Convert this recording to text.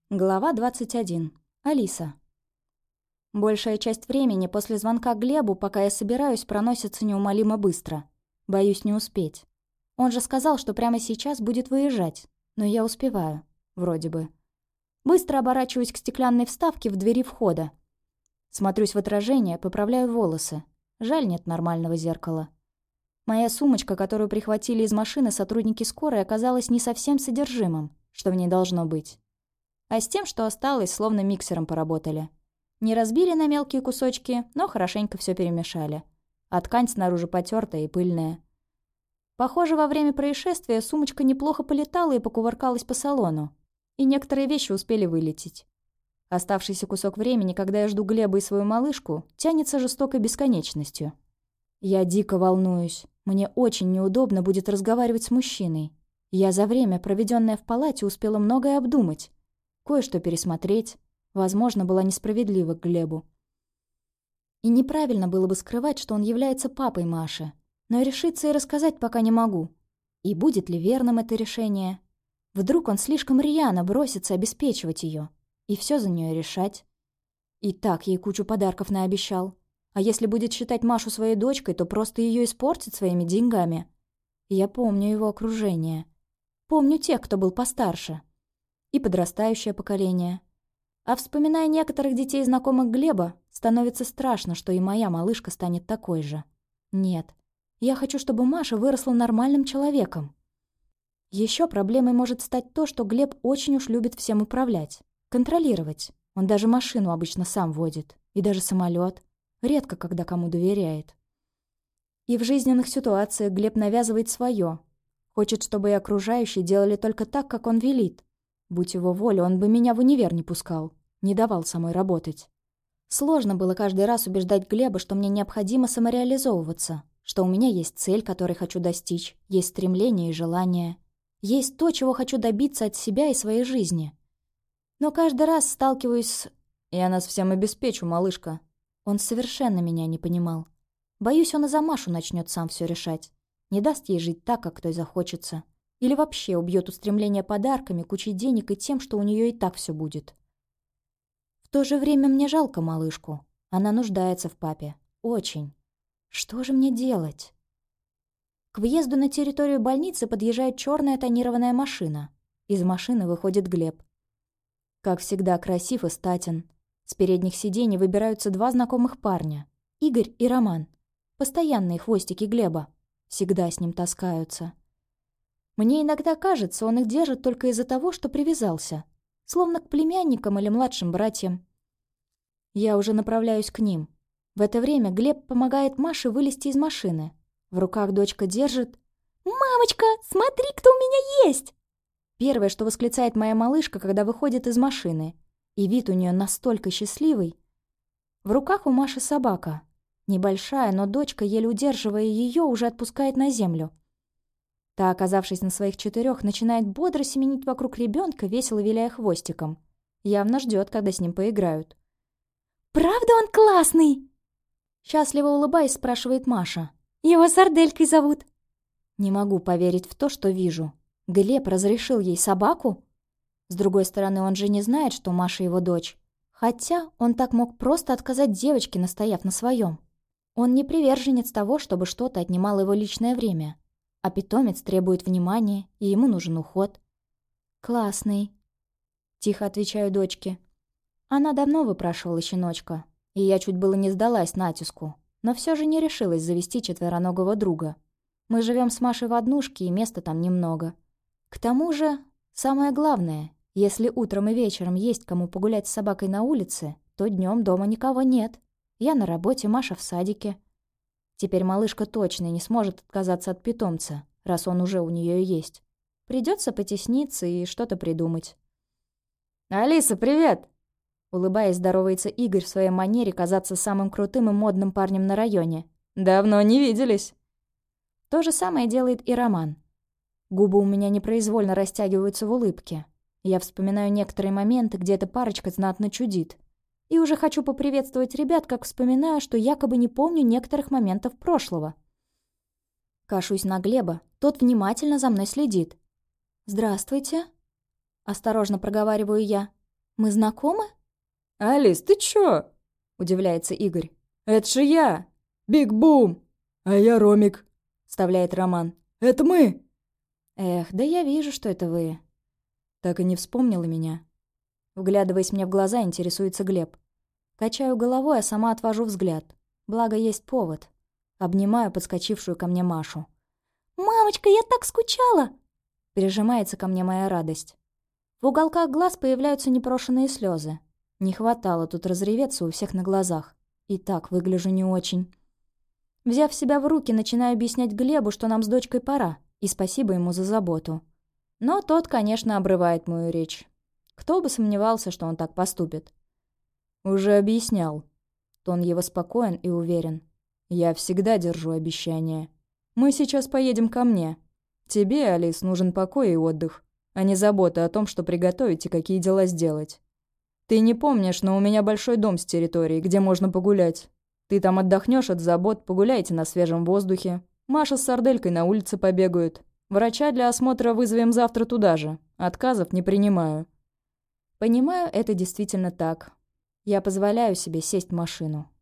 Глава 21. Алиса. Большая часть времени после звонка Глебу, пока я собираюсь, проносится неумолимо быстро. Боюсь не успеть. Он же сказал, что прямо сейчас будет выезжать. Но я успеваю. Вроде бы. Быстро оборачиваюсь к стеклянной вставке в двери входа. Смотрюсь в отражение, поправляю волосы. Жаль, нет нормального зеркала. Моя сумочка, которую прихватили из машины сотрудники скорой, оказалась не совсем содержимым, что в ней должно быть. А с тем, что осталось, словно миксером поработали. Не разбили на мелкие кусочки, но хорошенько все перемешали. А ткань снаружи потертая и пыльная. Похоже, во время происшествия сумочка неплохо полетала и покувыркалась по салону. И некоторые вещи успели вылететь. Оставшийся кусок времени, когда я жду Глеба и свою малышку, тянется жестокой бесконечностью. Я дико волнуюсь. Мне очень неудобно будет разговаривать с мужчиной. Я за время, проведенное в палате, успела многое обдумать. Кое-что пересмотреть. Возможно, была несправедлива к Глебу. И неправильно было бы скрывать, что он является папой Маши. Но решиться и рассказать пока не могу. И будет ли верным это решение? Вдруг он слишком рьяно бросится обеспечивать ее и все за нее решать. И так ей кучу подарков наобещал. А если будет считать Машу своей дочкой, то просто ее испортит своими деньгами. Я помню его окружение. Помню тех, кто был постарше. И подрастающее поколение. А вспоминая некоторых детей знакомых Глеба, становится страшно, что и моя малышка станет такой же. Нет, я хочу, чтобы Маша выросла нормальным человеком. Еще проблемой может стать то, что Глеб очень уж любит всем управлять, контролировать. Он даже машину обычно сам водит, и даже самолет. Редко когда кому доверяет. И в жизненных ситуациях Глеб навязывает свое. Хочет, чтобы и окружающие делали только так, как он велит. Будь его воля, он бы меня в универ не пускал, не давал самой работать. Сложно было каждый раз убеждать Глеба, что мне необходимо самореализовываться, что у меня есть цель, которой хочу достичь, есть стремление и желание, есть то, чего хочу добиться от себя и своей жизни. Но каждый раз сталкиваюсь с «Я нас всем обеспечу, малышка». Он совершенно меня не понимал. Боюсь, он и за Машу начнет сам все решать. Не даст ей жить так, как той захочется. Или вообще убьет устремление подарками, кучей денег и тем, что у нее и так все будет. В то же время мне жалко малышку. Она нуждается в папе. Очень. Что же мне делать? К въезду на территорию больницы подъезжает черная тонированная машина. Из машины выходит Глеб. Как всегда, красив и статен. С передних сидений выбираются два знакомых парня. Игорь и Роман. Постоянные хвостики Глеба. Всегда с ним таскаются. Мне иногда кажется, он их держит только из-за того, что привязался. Словно к племянникам или младшим братьям. Я уже направляюсь к ним. В это время Глеб помогает Маше вылезти из машины. В руках дочка держит... «Мамочка, смотри, кто у меня есть!» Первое, что восклицает моя малышка, когда выходит из машины. И вид у нее настолько счастливый. В руках у Маши собака. Небольшая, но дочка, еле удерживая ее, уже отпускает на землю. Та, оказавшись на своих 4, начинает бодро семенить вокруг ребенка, весело виляя хвостиком. Явно ждет, когда с ним поиграют. «Правда он классный?» Счастливо улыбаясь, спрашивает Маша. «Его Сарделькой зовут». Не могу поверить в то, что вижу. Глеб разрешил ей собаку? С другой стороны, он же не знает, что Маша его дочь. Хотя он так мог просто отказать девочке, настояв на своем. Он не приверженец того, чтобы что-то отнимало его личное время. А питомец требует внимания, и ему нужен уход. «Классный», — тихо отвечаю дочке. Она давно выпрашивала щеночка, и я чуть было не сдалась натиску, но все же не решилась завести четвероногого друга. Мы живем с Машей в однушке, и места там немного. К тому же, самое главное, если утром и вечером есть кому погулять с собакой на улице, то днем дома никого нет. Я на работе, Маша в садике. Теперь малышка точно не сможет отказаться от питомца, раз он уже у нее есть. Придется потесниться и что-то придумать. «Алиса, привет!» Улыбаясь, здоровается Игорь в своей манере казаться самым крутым и модным парнем на районе. «Давно не виделись!» То же самое делает и Роман. Губы у меня непроизвольно растягиваются в улыбке. Я вспоминаю некоторые моменты, где эта парочка знатно чудит. И уже хочу поприветствовать ребят, как вспоминаю, что якобы не помню некоторых моментов прошлого. Кашусь на Глеба, тот внимательно за мной следит. «Здравствуйте», — осторожно проговариваю я. Мы знакомы?» «Алис, ты чё?» – удивляется Игорь. «Это же я! Биг Бум! А я Ромик!» – вставляет Роман. «Это мы!» «Эх, да я вижу, что это вы». Так и не вспомнила меня. Вглядываясь мне в глаза, интересуется Глеб. Качаю головой, а сама отвожу взгляд. Благо, есть повод. Обнимаю подскочившую ко мне Машу. «Мамочка, я так скучала!» Прижимается ко мне моя радость. В уголках глаз появляются непрошенные слезы. Не хватало тут разреветься у всех на глазах. И так выгляжу не очень. Взяв себя в руки, начинаю объяснять Глебу, что нам с дочкой пора, и спасибо ему за заботу. Но тот, конечно, обрывает мою речь. Кто бы сомневался, что он так поступит. «Уже объяснял». Тон его спокоен и уверен. «Я всегда держу обещания. Мы сейчас поедем ко мне. Тебе, Алис, нужен покой и отдых, а не забота о том, что приготовить и какие дела сделать. Ты не помнишь, но у меня большой дом с территорией, где можно погулять. Ты там отдохнешь от забот, погуляйте на свежем воздухе. Маша с сарделькой на улице побегают. Врача для осмотра вызовем завтра туда же. Отказов не принимаю». Понимаю, это действительно так. Я позволяю себе сесть в машину.